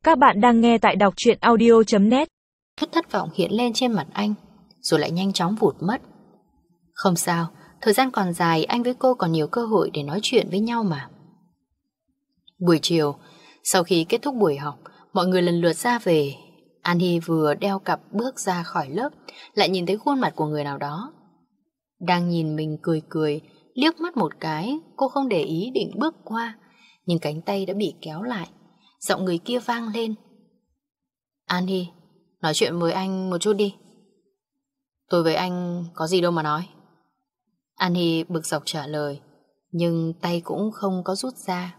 Các bạn đang nghe tại đọc truyện audio.net. Chút thất vọng hiện lên trên mặt anh, rồi lại nhanh chóng vụt mất. Không sao, thời gian còn dài, anh với cô còn nhiều cơ hội để nói chuyện với nhau mà. Buổi chiều, sau khi kết thúc buổi học, mọi người lần lượt ra về. An Hy vừa đeo cặp bước ra khỏi lớp, lại nhìn thấy khuôn mặt của người nào đó đang nhìn mình cười cười. Liếc mắt một cái, cô không để ý định bước qua, nhưng cánh tay đã bị kéo lại. Giọng người kia vang lên: An Hy, nói chuyện với anh một chút đi. Tôi với anh có gì đâu mà nói. An Hy bực dọc trả lời, nhưng tay cũng không có rút ra.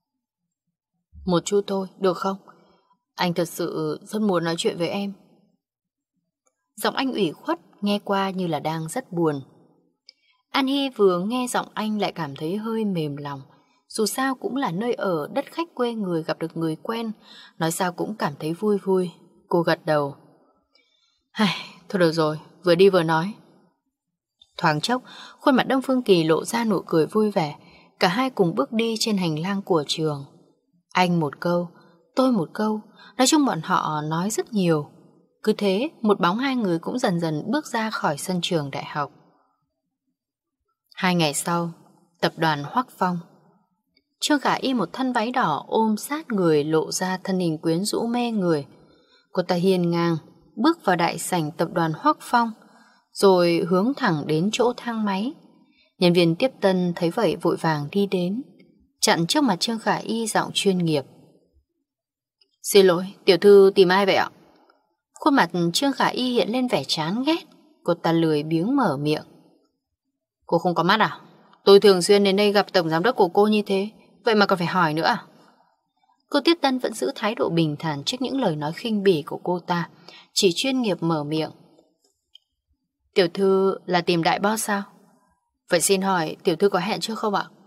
Một chút thôi, được không? Anh thật sự rất muốn nói chuyện với em. Giọng anh ủy khuất, nghe qua như là đang rất buồn. An Hy vừa nghe giọng anh lại cảm thấy hơi mềm lòng. Dù sao cũng là nơi ở, đất khách quê người, gặp được người quen, nói sao cũng cảm thấy vui vui. Cô gật đầu. Thôi được rồi, vừa đi vừa nói. Thoáng chốc, khuôn mặt Đông Phương Kỳ lộ ra nụ cười vui vẻ. Cả hai cùng bước đi trên hành lang của trường. Anh một câu, tôi một câu, nói chung bọn họ nói rất nhiều. Cứ thế, một bóng hai người cũng dần dần bước ra khỏi sân trường đại học. 2 ngày sau, tập đoàn Hoắc Phong. Trương Khả Y một thân váy đỏ ôm sát người, lộ ra thân hình quyến rũ mê người. Cô ta hiên ngang bước vào đại sảnh tập đoàn Hoắc Phong, rồi hướng thẳng đến chỗ thang máy. Nhân viên tiếp tân thấy vậy vội vàng đi đến, chặn trước mặt Trương Khả Y, giọng chuyên nghiệp. Xin lỗi, tiểu thư tìm ai vậy ạ? Khuôn mặt Trương Khả Y hiện lên vẻ chán ghét. Cô ta lười biếng mở miệng. Cô không có mắt à? Tôi thường xuyên đến đây gặp tổng giám đốc của cô như thế, vậy mà còn phải hỏi nữa à? Cô tiếp tân vẫn giữ thái độ bình thản trước những lời nói khinh bỉ của cô ta, chỉ chuyên nghiệp mở miệng. Tiểu thư là tìm đại boss sao? Vậy xin hỏi tiểu thư có hẹn trước không ạ?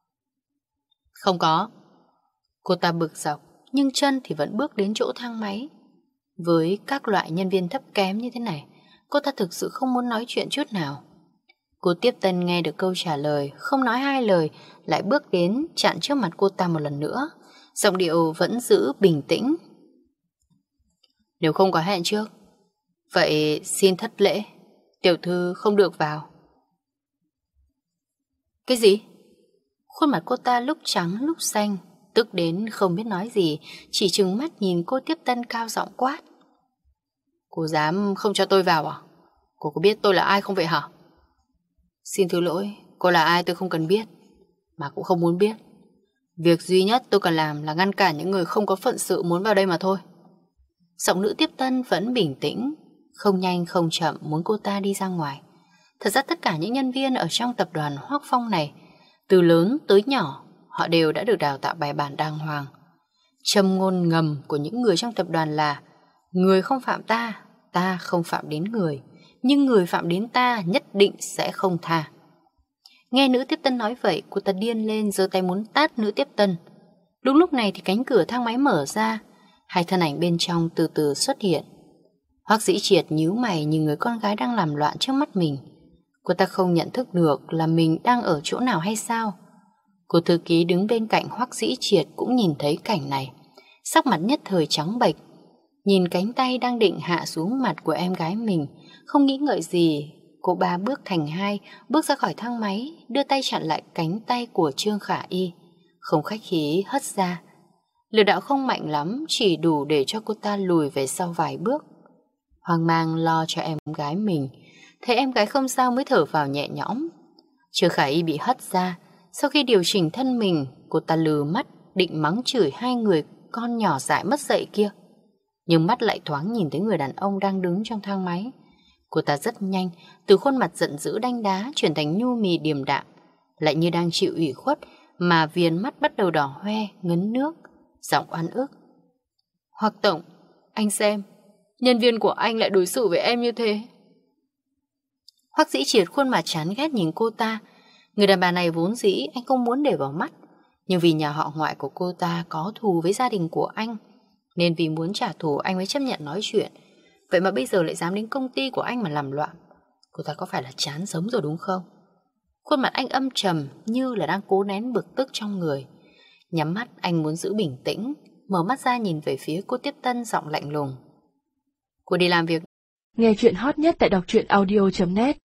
Không có. Cô ta bực dọc, nhưng chân thì vẫn bước đến chỗ thang máy. Với các loại nhân viên thấp kém như thế này, cô ta thực sự không muốn nói chuyện chút nào. Cô tiếp tân nghe được câu trả lời, không nói hai lời, lại bước đến chặn trước mặt cô ta một lần nữa. Giọng điệu vẫn giữ bình tĩnh. Nếu không có hẹn trước, vậy xin thất lễ, tiểu thư không được vào. Cái gì? Khuôn mặt cô ta lúc trắng lúc xanh, tức đến không biết nói gì, chỉ trừng mắt nhìn cô tiếp tân cao giọng quát. Cô dám không cho tôi vào à? Cô có biết tôi là ai không vậy hả? Xin thứ lỗi, cô là ai tôi không cần biết, mà cũng không muốn biết. Việc duy nhất tôi cần làm là ngăn cản những người không có phận sự muốn vào đây mà thôi. Giọng nữ tiếp tân vẫn bình tĩnh, không nhanh không chậm muốn cô ta đi ra ngoài. Thật ra tất cả những nhân viên ở trong tập đoàn Hoắc Phong này, từ lớn tới nhỏ, họ đều đã được đào tạo bài bản đàng hoàng. Châm ngôn ngầm của những người trong tập đoàn là: người không phạm ta, ta không phạm đến người, nhưng người phạm đến ta nhất định sẽ không tha. Nghe nữ tiếp tân nói vậy, cô ta điên lên, giơ tay muốn tát nữ tiếp tân. Đúng lúc này thì cánh cửa thang máy mở ra, hai thân ảnh bên trong từ từ xuất hiện. Hoắc Dĩ Triệt nhíu mày nhìn người con gái đang làm loạn trước mắt mình. Cô ta không nhận thức được là mình đang ở chỗ nào hay sao? Cô thư ký đứng bên cạnh Hoắc Dĩ Triệt cũng nhìn thấy cảnh này, sắc mặt nhất thời trắng bệch. Nhìn cánh tay đang định hạ xuống mặt của em gái mình, không nghĩ ngợi gì, cô 3 bước thành 2, bước ra khỏi thang máy, đưa tay chặn lại cánh tay của Trương Khả Y, không khách khí hất ra. Lực đạo không mạnh lắm, chỉ đủ để cho cô ta lùi về sau vài bước. Hoang mang lo cho em gái mình, thấy em gái không sao mới thở vào nhẹ nhõm. Trương Khả Y bị hất ra, sau khi điều chỉnh thân mình, cô ta lừ mắt định mắng chửi hai người con nhỏ dại mất dạy kia. Nhưng mắt lại thoáng nhìn thấy người đàn ông đang đứng trong thang máy. Cô ta rất nhanh, từ khuôn mặt giận dữ đanh đá chuyển thành nhu mì điềm đạm, lại như đang chịu ủy khuất mà viền mắt bắt đầu đỏ hoe, ngấn nước, giọng oan ức. Hoắc tổng, anh xem, nhân viên của anh lại đối xử với em như thế. Hoắc Dĩ Triệt khuôn mặt chán ghét nhìn cô ta. Người đàn bà này vốn dĩ anh không muốn để vào mắt, nhưng vì nhà họ ngoại của cô ta có thù với gia đình của anh, nên vì muốn trả thù anh mới chấp nhận nói chuyện. Vậy mà bây giờ lại dám đến công ty của anh mà làm loạn. Cô ta có phải là chán sống rồi đúng không? Khuôn mặt anh âm trầm như là đang cố nén bực tức trong người. Nhắm mắt anh muốn giữ bình tĩnh, mở mắt ra nhìn về phía cô tiếp tân giọng lạnh lùng. Cô đi làm việc. Nghe chuyện hot nhất tại đọc truyện audio.net